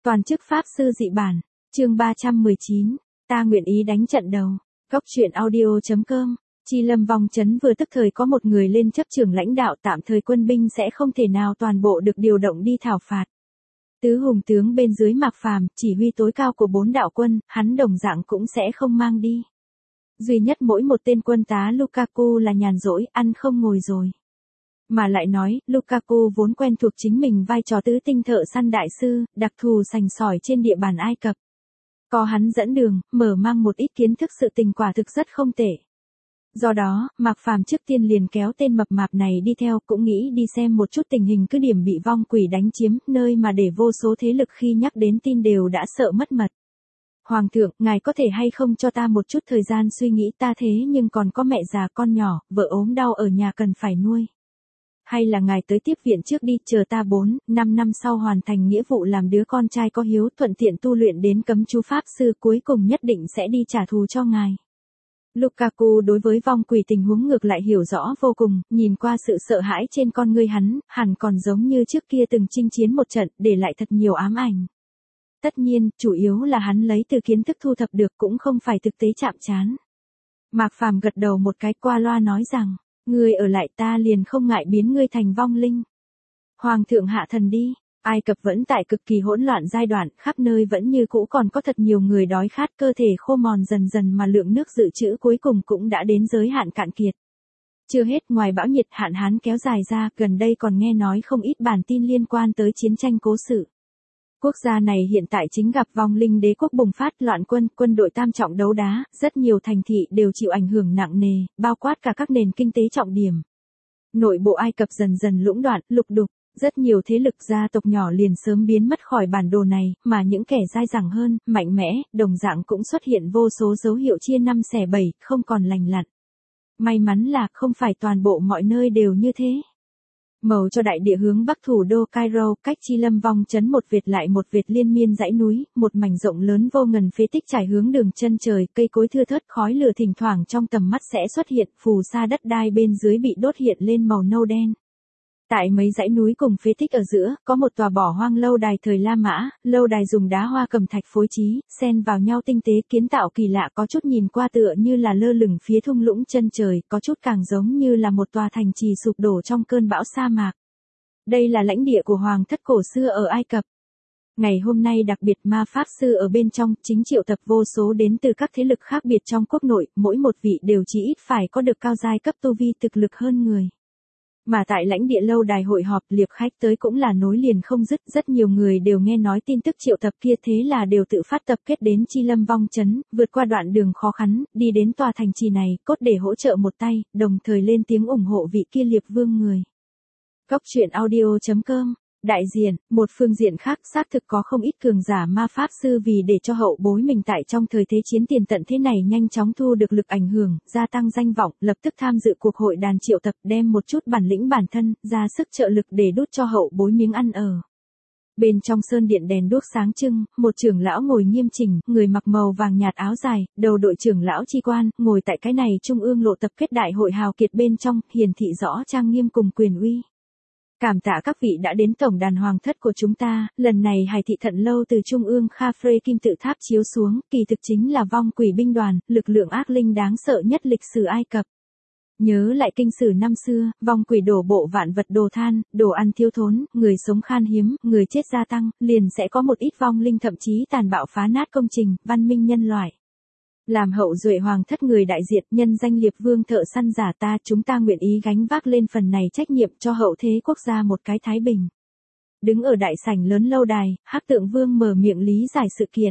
Toàn chức Pháp sư dị bản, chương 319, ta nguyện ý đánh trận đầu. Góc truyện audio.com. Chi Lâm Vong Trấn vừa tức thời có một người lên chấp trưởng lãnh đạo, tạm thời quân binh sẽ không thể nào toàn bộ được điều động đi thảo phạt. Tứ hùng tướng bên dưới Mạc Phàm, chỉ huy tối cao của 4 đạo quân, hắn đồng dạng cũng sẽ không mang đi. Duy nhất mỗi một tên quân tá Lukaku là nhàn rỗi, ăn không ngồi rồi. Mà lại nói, Lukaku vốn quen thuộc chính mình vai trò tứ tinh thợ săn đại sư, đặc thù sành sỏi trên địa bàn Ai Cập. Có hắn dẫn đường, mở mang một ít kiến thức sự tình quả thực rất không tệ. Do đó, Mạc Phàm trước tiên liền kéo tên mập mạp này đi theo, cũng nghĩ đi xem một chút tình hình cứ điểm bị vong quỷ đánh chiếm, nơi mà để vô số thế lực khi nhắc đến tin đều đã sợ mất mật. Hoàng thượng, ngài có thể hay không cho ta một chút thời gian suy nghĩ, ta thế nhưng còn có mẹ già con nhỏ, vợ ốm đau ở nhà cần phải nuôi. Hay là ngài tới tiếp viện trước đi, chờ ta 4-5 năm sau hoàn thành nghĩa vụ làm đứa con trai có hiếu, thuận tiện tu luyện đến cấm chú pháp sư, cuối cùng nhất định sẽ đi trả thù cho ngài. Lukaku đối với vong quỷ tình huống ngược lại hiểu rõ vô cùng, nhìn qua sự sợ hãi trên con ngươi hắn, hẳn còn giống như trước kia từng chinh chiến một trận, để lại thật nhiều ám ảnh. Tất nhiên, chủ yếu là hắn lấy từ kiến thức thu thập được, cũng không phải thực tế chạm trán. Mạc Phàm gật đầu một cái, qua loa nói rằng, ngươi ở lại ta liền không ngại biến ngươi thành vong linh. Hoàng thượng hạ thần đi. Ai Cập vẫn tại cực kỳ hỗn loạn giai đoạn, khắp nơi vẫn như cũ còn có thật nhiều người đói khát, cơ thể khô mòn dần dần mà lượng nước dự trữ cuối cùng cũng đã đến giới hạn cạn kiệt. Chưa hết, ngoài bão nhiệt hạn hán kéo dài ra, gần đây còn nghe nói không ít bản tin liên quan tới chiến tranh cố sự. Quốc gia này hiện tại chính gặp vong linh đế quốc bùng phát, loạn quân, quân đội tam trọng đấu đá, rất nhiều thành thị đều chịu ảnh hưởng nặng nề, bao quát cả các nền kinh tế trọng điểm. Nội bộ Ai Cập dần dần lũng đoạn, lục đục. Rất nhiều thế lực gia tộc nhỏ liền sớm biến mất khỏi bản đồ này, mà những kẻ dai dẳng hơn, mạnh mẽ, đồng dạng cũng xuất hiện vô số dấu hiệu chia năm xẻ bảy, không còn lành lặn. May mắn là không phải toàn bộ mọi nơi đều như thế. Màu cho đại địa hướng bắc thủ đô Cairo, cách Chi Lâm Vong Trấn một vệt lại một vệt liên miên dãy núi, một mảnh rộng lớn vô ngần phế tích trải hướng đường chân trời, cây cối thưa thớt, khói lửa thỉnh thoảng trong tầm mắt sẽ xuất hiện, phù sa đất đai bên dưới bị đốt hiện lên màu nâu đen. Tại mấy dãy núi cùng phế tích ở giữa, có một tòa bỏ hoang lâu đài thời La Mã, lâu đài dùng đá hoa cẩm thạch phối trí, xen vào nhau tinh tế, kiến tạo kỳ lạ, có chút nhìn qua tựa như là lơ lửng phía thung lũng chân trời, có chút càng giống như là một tòa thành trì sụp đổ trong cơn bão sa mạc. Đây là lãnh địa của hoàng thất cổ xưa ở Ai Cập. Ngày hôm nay đặc biệt ma pháp sư ở bên trong, chính triệu tập vô số đến từ các thế lực khác biệt trong quốc nội, mỗi một vị đều chỉ ít phải có được cao giai cấp tu vi thực lực hơn người. Mà tại lãnh địa lâu đài hội họp, liệp khách tới cũng là nối liền không dứt, rất nhiều người đều nghe nói tin tức triệu tập kia, thế là đều tự phát tập kết đến Chi Lâm Vong Trấn, vượt qua đoạn đường khó khăn, đi đến tòa thành trì này, cốt để hỗ trợ một tay, đồng thời lên tiếng ủng hộ vị kia liệp vương người. Góc truyện audio.com. Đại diện, một phương diện khác, xác thực có không ít cường giả ma pháp sư vì để cho hậu bối mình tại trong thời thế chiến tiền tận thế này nhanh chóng thu được lực ảnh hưởng, gia tăng danh vọng, lập tức tham dự cuộc hội đàn triệu tập, đem một chút bản lĩnh bản thân, ra sức trợ lực để đút cho hậu bối miếng ăn ở. Bên trong sơn điện đèn đuốc sáng trưng, một trưởng lão ngồi nghiêm chỉnh, người mặc màu vàng nhạt áo dài, đầu đội trưởng lão chi quan, ngồi tại cái này trung ương lộ tập kết đại hội hào kiệt bên trong, hiển thị rõ trang nghiêm cùng quyền uy. Cảm tạ các vị đã đến tổng đàn hoàng thất của chúng ta, lần này Hải thị Thận lâu từ trung ương Khafre kim tự tháp chiếu xuống, kỳ thực chính là vong quỷ binh đoàn, lực lượng ác linh đáng sợ nhất lịch sử Ai Cập. Nhớ lại kinh sử năm xưa, vong quỷ đổ bộ vạn vật đồ than, đồ ăn thiếu thốn, người sống khan hiếm, người chết gia tăng, liền sẽ có một ít vong linh thậm chí tàn bạo phá nát công trình, văn minh nhân loại. Làm hậu duệ hoàng thất người đại diện, nhân danh liệp vương thợ săn giả ta, chúng ta nguyện ý gánh vác lên phần này trách nhiệm cho hậu thế quốc gia một cái thái bình. Đứng ở đại sảnh lớn lâu đài, Hắc Tượng Vương mở miệng lý giải sự kiện.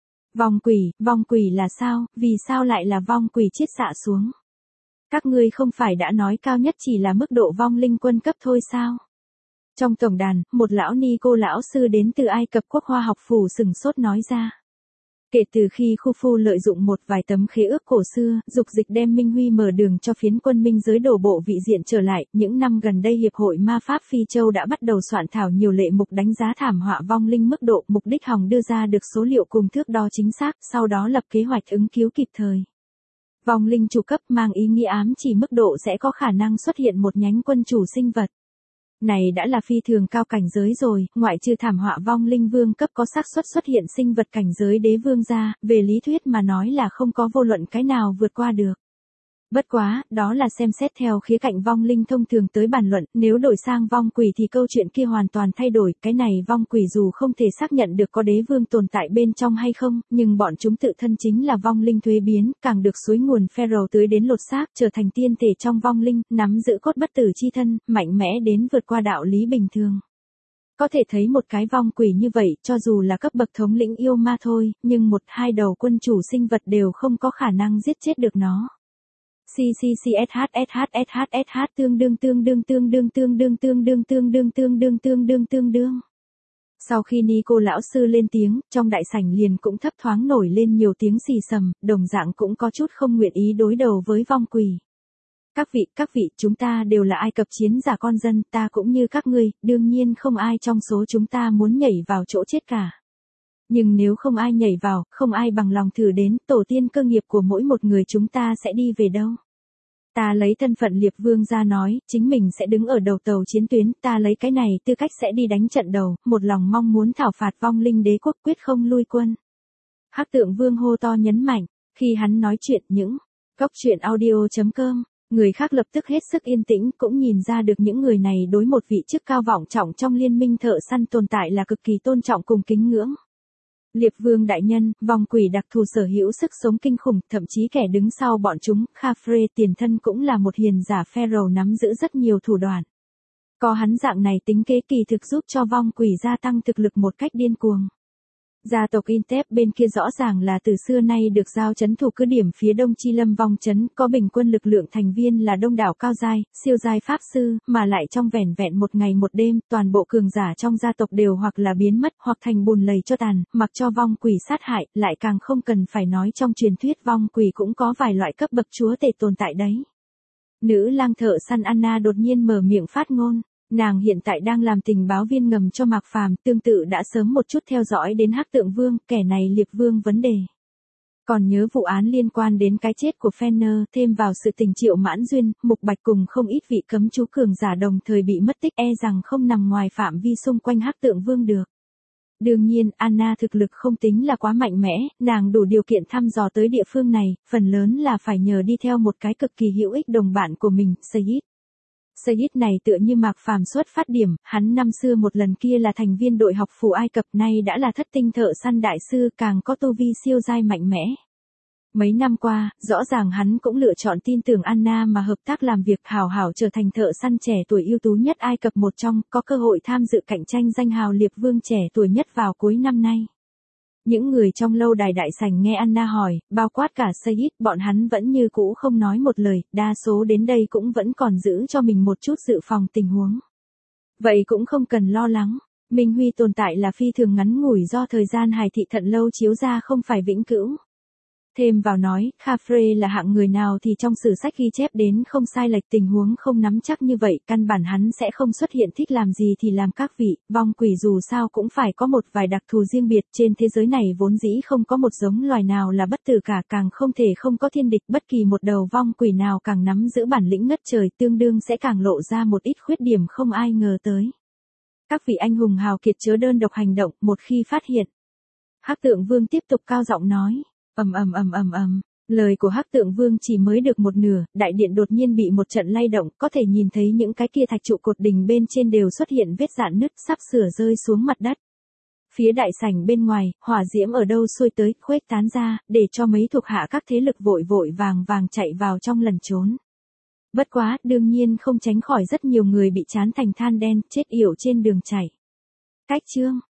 Vong quỷ là sao, vì sao lại là vong quỷ chiết xạ xuống? Các ngươi không phải đã nói cao nhất chỉ là mức độ vong linh quân cấp thôi sao? Trong tổng đàn, một lão ni cô lão sư đến từ Ai Cập quốc hoa học phủ sừng sốt nói ra. Kể từ khi Khufu lợi dụng một vài tấm khế ước cổ xưa, dục dịch đem Minh Huy mở đường cho phiến quân minh giới đổ bộ vị diện trở lại, những năm gần đây Hiệp hội Ma Pháp Phi Châu đã bắt đầu soạn thảo nhiều lệ mục đánh giá thảm họa vong linh mức độ, mục đích hòng đưa ra được số liệu cùng thước đo chính xác, sau đó lập kế hoạch ứng cứu kịp thời. Vong linh chủ cấp mang ý nghĩa ám chỉ mức độ sẽ có khả năng xuất hiện một nhánh quân chủ sinh vật. Này đã là phi thường cao cảnh giới rồi, ngoại trừ thảm họa vong linh vương cấp có xác suất xuất hiện sinh vật cảnh giới đế vương ra, về lý thuyết mà nói là không có vô luận cái nào vượt qua được. Bất quá, đó là xem xét theo khía cạnh vong linh thông thường tới bàn luận, nếu đổi sang vong quỷ thì câu chuyện kia hoàn toàn thay đổi, cái này vong quỷ dù không thể xác nhận được có đế vương tồn tại bên trong hay không, nhưng bọn chúng tự thân chính là vong linh thuế biến, càng được suối nguồn pharaoh tưới đến lột xác, trở thành tiên thể trong vong linh, nắm giữ cốt bất tử chi thân, mạnh mẽ đến vượt qua đạo lý bình thường. Có thể thấy một cái vong quỷ như vậy, cho dù là cấp bậc thống lĩnh yêu ma thôi, nhưng một hai đầu quân chủ sinh vật đều không có khả năng giết chết được nó. Tương đương. Sau khi Nico lão sư lên tiếng, trong đại sảnh liền cũng thấp thoáng nổi lên nhiều tiếng xì xầm, đồng dạng cũng có chút không nguyện ý đối đầu với vong quỷ. Các vị, chúng ta đều là Ai Cập chiến giả con dân, ta cũng như các ngươi, đương nhiên không ai trong số chúng ta muốn nhảy vào chỗ chết cả. Nhưng nếu không ai nhảy vào, không ai bằng lòng thử đến, tổ tiên cơ nghiệp của mỗi một người chúng ta sẽ đi về đâu? Ta lấy thân phận Liệp Vương ra nói, chính mình sẽ đứng ở đầu tàu chiến tuyến, ta lấy cái này tư cách sẽ đi đánh trận đầu, một lòng mong muốn thảo phạt vong linh đế quốc quyết không lui quân. Hắc Tượng Vương hô to nhấn mạnh, khi hắn nói chuyện những góc truyện audio.com, người khác lập tức hết sức yên tĩnh, cũng nhìn ra được những người này đối một vị chức cao vọng trọng trong liên minh thợ săn tồn tại là cực kỳ tôn trọng cùng kính ngưỡng. Liệp Vương đại nhân, vong quỷ đặc thù sở hữu sức sống kinh khủng, thậm chí kẻ đứng sau bọn chúng, Khafre tiền thân cũng là một hiền giả pharaoh nắm giữ rất nhiều thủ đoạn. Có hắn dạng này tính kế kỳ thực giúp cho vong quỷ gia tăng thực lực một cách điên cuồng. Gia tộc Intep bên kia rõ ràng là từ xưa nay được giao trấn thủ cứ điểm phía đông Chi Lâm vong trấn, có bình quân lực lượng thành viên là đông đảo cao giai, siêu giai pháp sư, mà lại trong vẻn vẹn một ngày một đêm, toàn bộ cường giả trong gia tộc đều hoặc là biến mất hoặc thành bùn lầy cho tàn, mặc cho vong quỷ sát hại, lại càng không cần phải nói trong truyền thuyết vong quỷ cũng có vài loại cấp bậc chúa tể tồn tại đấy. Nữ lang thợ săn Anna đột nhiên mở miệng phát ngôn. Nàng hiện tại đang làm tình báo viên ngầm cho Mạc Phàm, tương tự đã sớm một chút theo dõi đến Hắc Tượng Vương, kẻ này Liệp Vương vấn đề. Còn nhớ vụ án liên quan đến cái chết của Fenner, thêm vào sự tình Triệu Mãn Duyên, Mục Bạch cùng không ít vị cấm chú cường giả đồng thời bị mất tích, rằng không nằm ngoài phạm vi xung quanh Hắc Tượng Vương được. Đương nhiên, Anna thực lực không tính là quá mạnh mẽ, nàng đủ điều kiện thăm dò tới địa phương này, phần lớn là phải nhờ đi theo một cái cực kỳ hữu ích đồng bạn của mình, Sayid. Sayid này tựa như Mạc Phàm xuất phát điểm, hắn năm xưa một lần kia là thành viên đội học phù Ai Cập, nay đã là thất tinh thợ săn đại sư, càng có tu vi siêu giai mạnh mẽ. Mấy năm qua, rõ ràng hắn cũng lựa chọn tin tưởng Anna mà hợp tác làm việc, hảo hảo trở thành thợ săn trẻ tuổi ưu tú nhất Ai Cập một trong, có cơ hội tham dự cạnh tranh danh hào Liệp Vương trẻ tuổi nhất vào cuối năm nay. Những người trong lâu đài đại sảnh nghe Anna hỏi, bao quát cả Sayid, bọn hắn vẫn như cũ không nói một lời, đa số đến đây cũng vẫn còn giữ cho mình một chút dự phòng tình huống. Vậy cũng không cần lo lắng, Minh Huy tồn tại là phi thường ngắn ngủi do thời gian hài thị thận lâu chiếu ra không phải vĩnh cửu. Thêm vào nói, Khafre là hạng người nào thì trong sử sách ghi chép đến không sai lệch, tình huống không nắm chắc như vậy, căn bản hắn sẽ không xuất hiện, thích làm gì thì làm. Các vị, vong quỷ dù sao cũng phải có một vài đặc thù riêng biệt, trên thế giới này vốn dĩ không có một giống loài nào là bất tử cả, càng không thể không có thiên địch, bất kỳ một đầu vong quỷ nào càng nắm giữ bản lĩnh ngất trời, tương đương sẽ càng lộ ra một ít khuyết điểm không ai ngờ tới. Các vị anh hùng hào kiệt chớ đơn độc hành động, một khi phát hiện. Hắc Tượng Vương tiếp tục cao giọng nói. Lời của Hắc Tượng Vương chỉ mới được một nửa, đại điện đột nhiên bị một trận lay động, có thể nhìn thấy những cái kia thạch trụ cột đình bên trên đều xuất hiện vết rạn nứt, sắp sửa rơi xuống mặt đất. Phía đại sảnh bên ngoài, hỏa diễm ở đâu xuôi tới, khuếch tán ra, để cho mấy thuộc hạ các thế lực vội vội vàng vàng chạy vào trong lẩn trốn. Bất quá, đương nhiên không tránh khỏi rất nhiều người bị chán thành than đen, chết yểu trên đường chạy. Cách chương